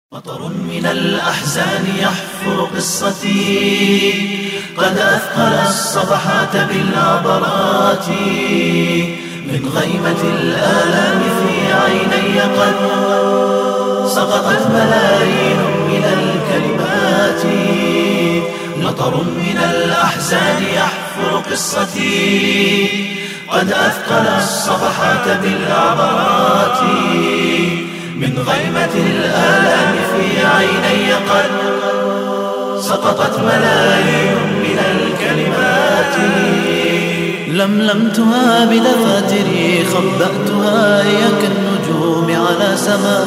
مطر من الأحزان يحفر قصتي، قد أثقل الصفحات بالعبرات. من غيمة الآلام في عيني قد سقطت ملايين من الكلمات. مطر من الأحزان يحفر قصتي، قد أثقل الصفحات بالعبرات. من غيمة الآلام في عيني قد سقطت ملايين من الكلمات. لملمتها بدفاتري، خبأتها هي كالنجوم على سماء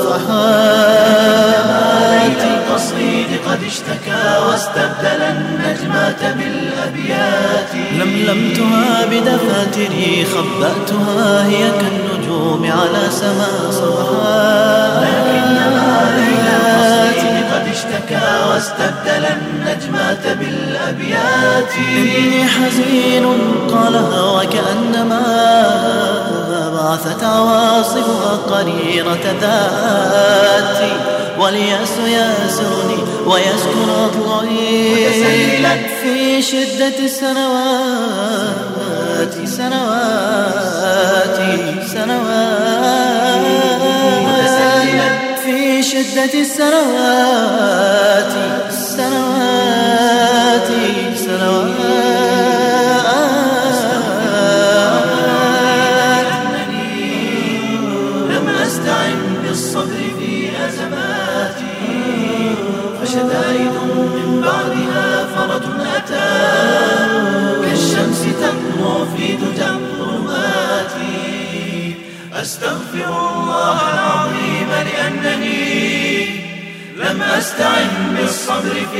صفحات. القصيد قد اشتكى واستبدل النجمات بالأبيات. لملمتها بدفاتري، خبأتها هي كالنجوم على سماء صفحات. لكنما ليل القصيد قد اشتكى واستبدل النجمات بالأبيات. إني حزين قالها وكأنما بعثت عواصفها قريرة ذاتي. واليأس ياسرني ويسكن أضلعي في شدة السنوات في شدة السنوات. لم أستعن بالصبر في أزماتي، فشدائد من بعدها فرج أتى كالشمس تطلع في دجى الظلمات. أستغفر الله العظيم لأنني لم أستعن بالصبر في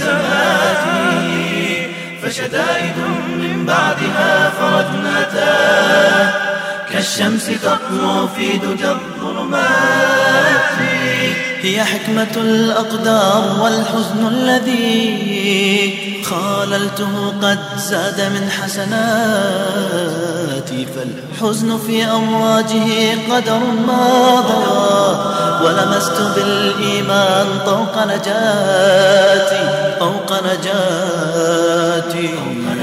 أزماتي، فشدائد من بعدها فرج أتى كالشمس تطلع في دجى الظلمات. هي حكمة الأقدار والحزن الذي خاللته قد زاد من حسناتي. فالحزن في أمواجه قدر ماضى، ولمست بالإيمان طوق نجاتي.